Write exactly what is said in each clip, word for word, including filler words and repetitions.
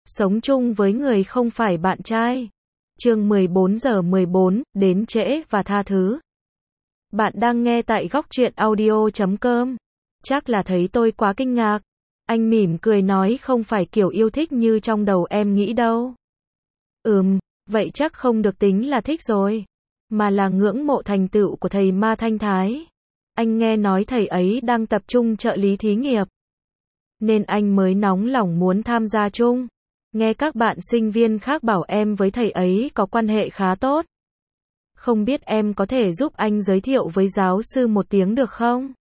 Sống chung với người không phải bạn trai. Chương mười bốn giờ mười bốn, đến trễ và tha thứ. Bạn đang nghe tại góc truyện audio chấm com. Chắc là thấy tôi quá kinh ngạc. Anh mỉm cười nói không phải kiểu yêu thích như trong đầu em nghĩ đâu. Ừm, vậy chắc không được tính là thích rồi. Mà là ngưỡng mộ thành tựu của thầy Ma Thanh Thái. Anh nghe nói thầy ấy đang tập trung trợ lý thí nghiệp. Nên anh mới nóng lòng muốn tham gia chung. Nghe các bạn sinh viên khác bảo em với thầy ấy có quan hệ khá tốt. Không biết em có thể giúp anh giới thiệu với giáo sư một tiếng được không?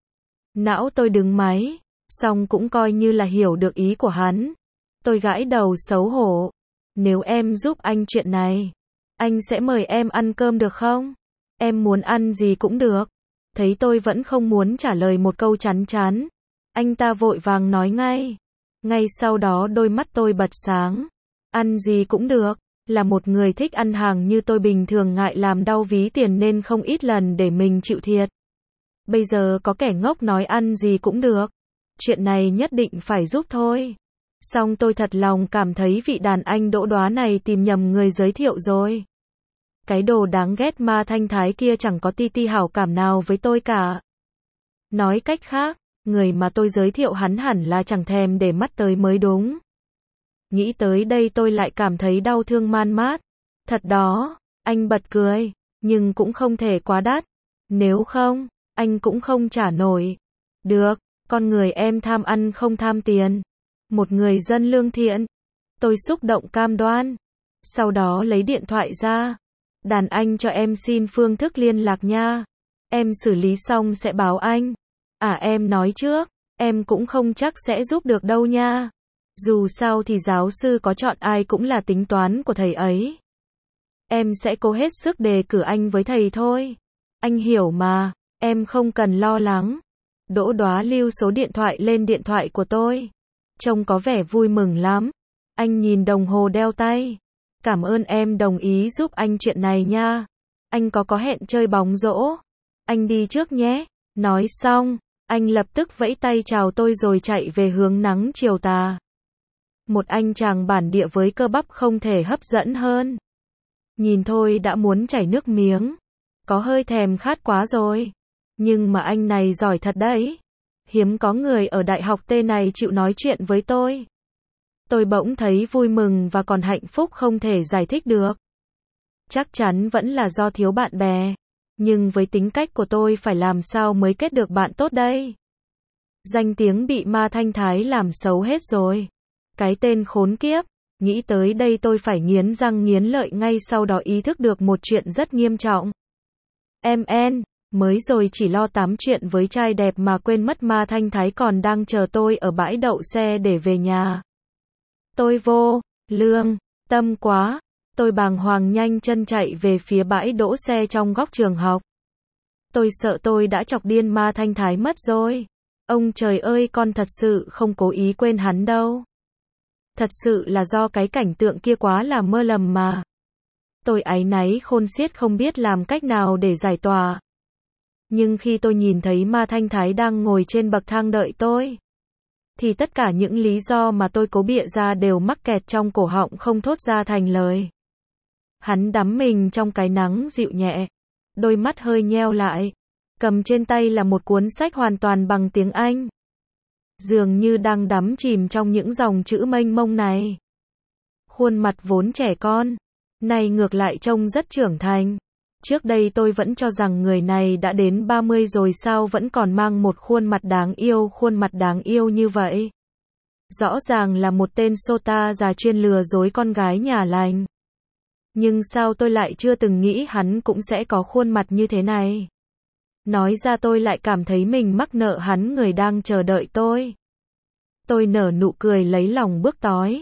Não tôi đứng máy, xong cũng coi như là hiểu được ý của hắn. Tôi gãi đầu xấu hổ. Nếu em giúp anh chuyện này, anh sẽ mời em ăn cơm được không? Em muốn ăn gì cũng được. Thấy tôi vẫn không muốn trả lời một câu chán chán, anh ta vội vàng nói ngay. Ngay sau đó đôi mắt tôi bật sáng. Ăn gì cũng được. Là một người thích ăn hàng như tôi bình thường ngại làm đau ví tiền nên không ít lần để mình chịu thiệt. Bây giờ có kẻ ngốc nói ăn gì cũng được. Chuyện này nhất định phải giúp thôi. Xong tôi thật lòng cảm thấy vị đàn anh đỗ đoá này tìm nhầm người giới thiệu rồi. Cái đồ đáng ghét Ma Thanh Thái kia chẳng có ti ti hảo cảm nào với tôi cả. Nói cách khác, người mà tôi giới thiệu hắn hẳn là chẳng thèm để mắt tới mới đúng. Nghĩ tới đây tôi lại cảm thấy đau thương man mát. Thật đó, anh bật cười, nhưng cũng không thể quá đắt. Nếu không, anh cũng không trả nổi. Được, con người em tham ăn không tham tiền. Một người dân lương thiện. Tôi xúc động cam đoan. Sau đó lấy điện thoại ra. Đàn anh cho em xin phương thức liên lạc nha. Em xử lý xong sẽ báo anh. À em nói trước, em cũng không chắc sẽ giúp được đâu nha. Dù sao thì giáo sư có chọn ai cũng là tính toán của thầy ấy. Em sẽ cố hết sức đề cử anh với thầy thôi. Anh hiểu mà, em không cần lo lắng. Đỗ Đoá lưu số điện thoại lên điện thoại của tôi. Trông có vẻ vui mừng lắm. Anh nhìn đồng hồ đeo tay. Cảm ơn em đồng ý giúp anh chuyện này nha. Anh có có hẹn chơi bóng rổ. Anh đi trước nhé. Nói xong, anh lập tức vẫy tay chào tôi rồi chạy về hướng nắng chiều tà. Một anh chàng bản địa với cơ bắp không thể hấp dẫn hơn. Nhìn thôi đã muốn chảy nước miếng. Có hơi thèm khát quá rồi. Nhưng mà anh này giỏi thật đấy. Hiếm có người ở đại học T này chịu nói chuyện với tôi. Tôi bỗng thấy vui mừng và còn hạnh phúc không thể giải thích được. Chắc chắn vẫn là do thiếu bạn bè. Nhưng với tính cách của tôi phải làm sao mới kết được bạn tốt đây? Danh tiếng bị Ma Thanh Thái làm xấu hết rồi. Cái tên khốn kiếp. Nghĩ tới đây tôi phải nghiến răng nghiến lợi ngay sau đó ý thức được một chuyện rất nghiêm trọng. Em en, mới rồi chỉ lo tám chuyện với trai đẹp mà quên mất Ma Thanh Thái còn đang chờ tôi ở bãi đậu xe để về nhà. Tôi vô lương tâm quá. Tôi bàng hoàng nhanh chân chạy về phía bãi đỗ xe trong góc trường học. Tôi sợ tôi đã chọc điên Ma Thanh Thái mất rồi. Ông trời ơi, con thật sự không cố ý quên hắn đâu. Thật sự là do cái cảnh tượng kia quá là mơ lầm mà. Tôi áy náy khôn xiết không biết làm cách nào để giải tỏa. Nhưng khi tôi nhìn thấy Ma Thanh Thái đang ngồi trên bậc thang đợi tôi, thì tất cả những lý do mà tôi cố bịa ra đều mắc kẹt trong cổ họng không thốt ra thành lời. Hắn đắm mình trong cái nắng dịu nhẹ. Đôi mắt hơi nheo lại. Cầm trên tay là một cuốn sách hoàn toàn bằng tiếng Anh. Dường như đang đắm chìm trong những dòng chữ mênh mông này. Khuôn mặt vốn trẻ con, này ngược lại trông rất trưởng thành. Trước đây tôi vẫn cho rằng người này đã đến ba mươi rồi sao vẫn còn mang một khuôn mặt đáng yêu, khuôn mặt đáng yêu như vậy. Rõ ràng là một tên sota già chuyên lừa dối con gái nhà lành. Nhưng sao tôi lại chưa từng nghĩ hắn cũng sẽ có khuôn mặt như thế này. Nói ra tôi lại cảm thấy mình mắc nợ hắn người đang chờ đợi tôi. Tôi nở nụ cười lấy lòng bước tói.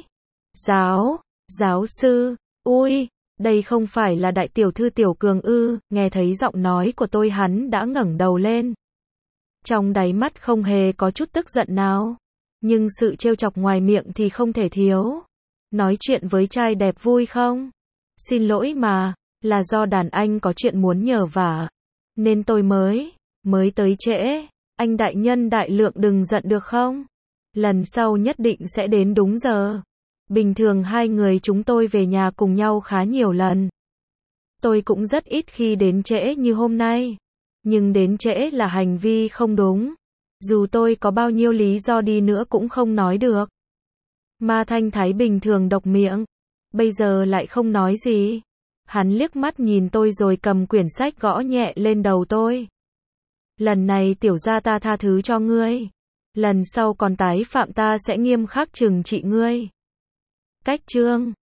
Giáo, giáo sư, ui, đây không phải là đại tiểu thư Tiểu Cường ư? Nghe thấy giọng nói của tôi hắn đã ngẩng đầu lên. Trong đáy mắt không hề có chút tức giận nào. Nhưng sự trêu chọc ngoài miệng thì không thể thiếu. Nói chuyện với trai đẹp vui không? Xin lỗi mà, là do đàn anh có chuyện muốn nhờ vả. Nên tôi mới, mới tới trễ. Anh đại nhân đại lượng đừng giận được không? Lần sau nhất định sẽ đến đúng giờ. Bình thường hai người chúng tôi về nhà cùng nhau khá nhiều lần. Tôi cũng rất ít khi đến trễ như hôm nay. Nhưng đến trễ là hành vi không đúng. Dù tôi có bao nhiêu lý do đi nữa cũng không nói được. Ma Thanh Thái bình thường độc miệng. Bây giờ lại không nói gì. Hắn liếc mắt nhìn tôi rồi cầm quyển sách gõ nhẹ lên đầu tôi. Lần này tiểu gia ta tha thứ cho ngươi. Lần sau còn tái phạm ta sẽ nghiêm khắc trừng trị ngươi. Cách chương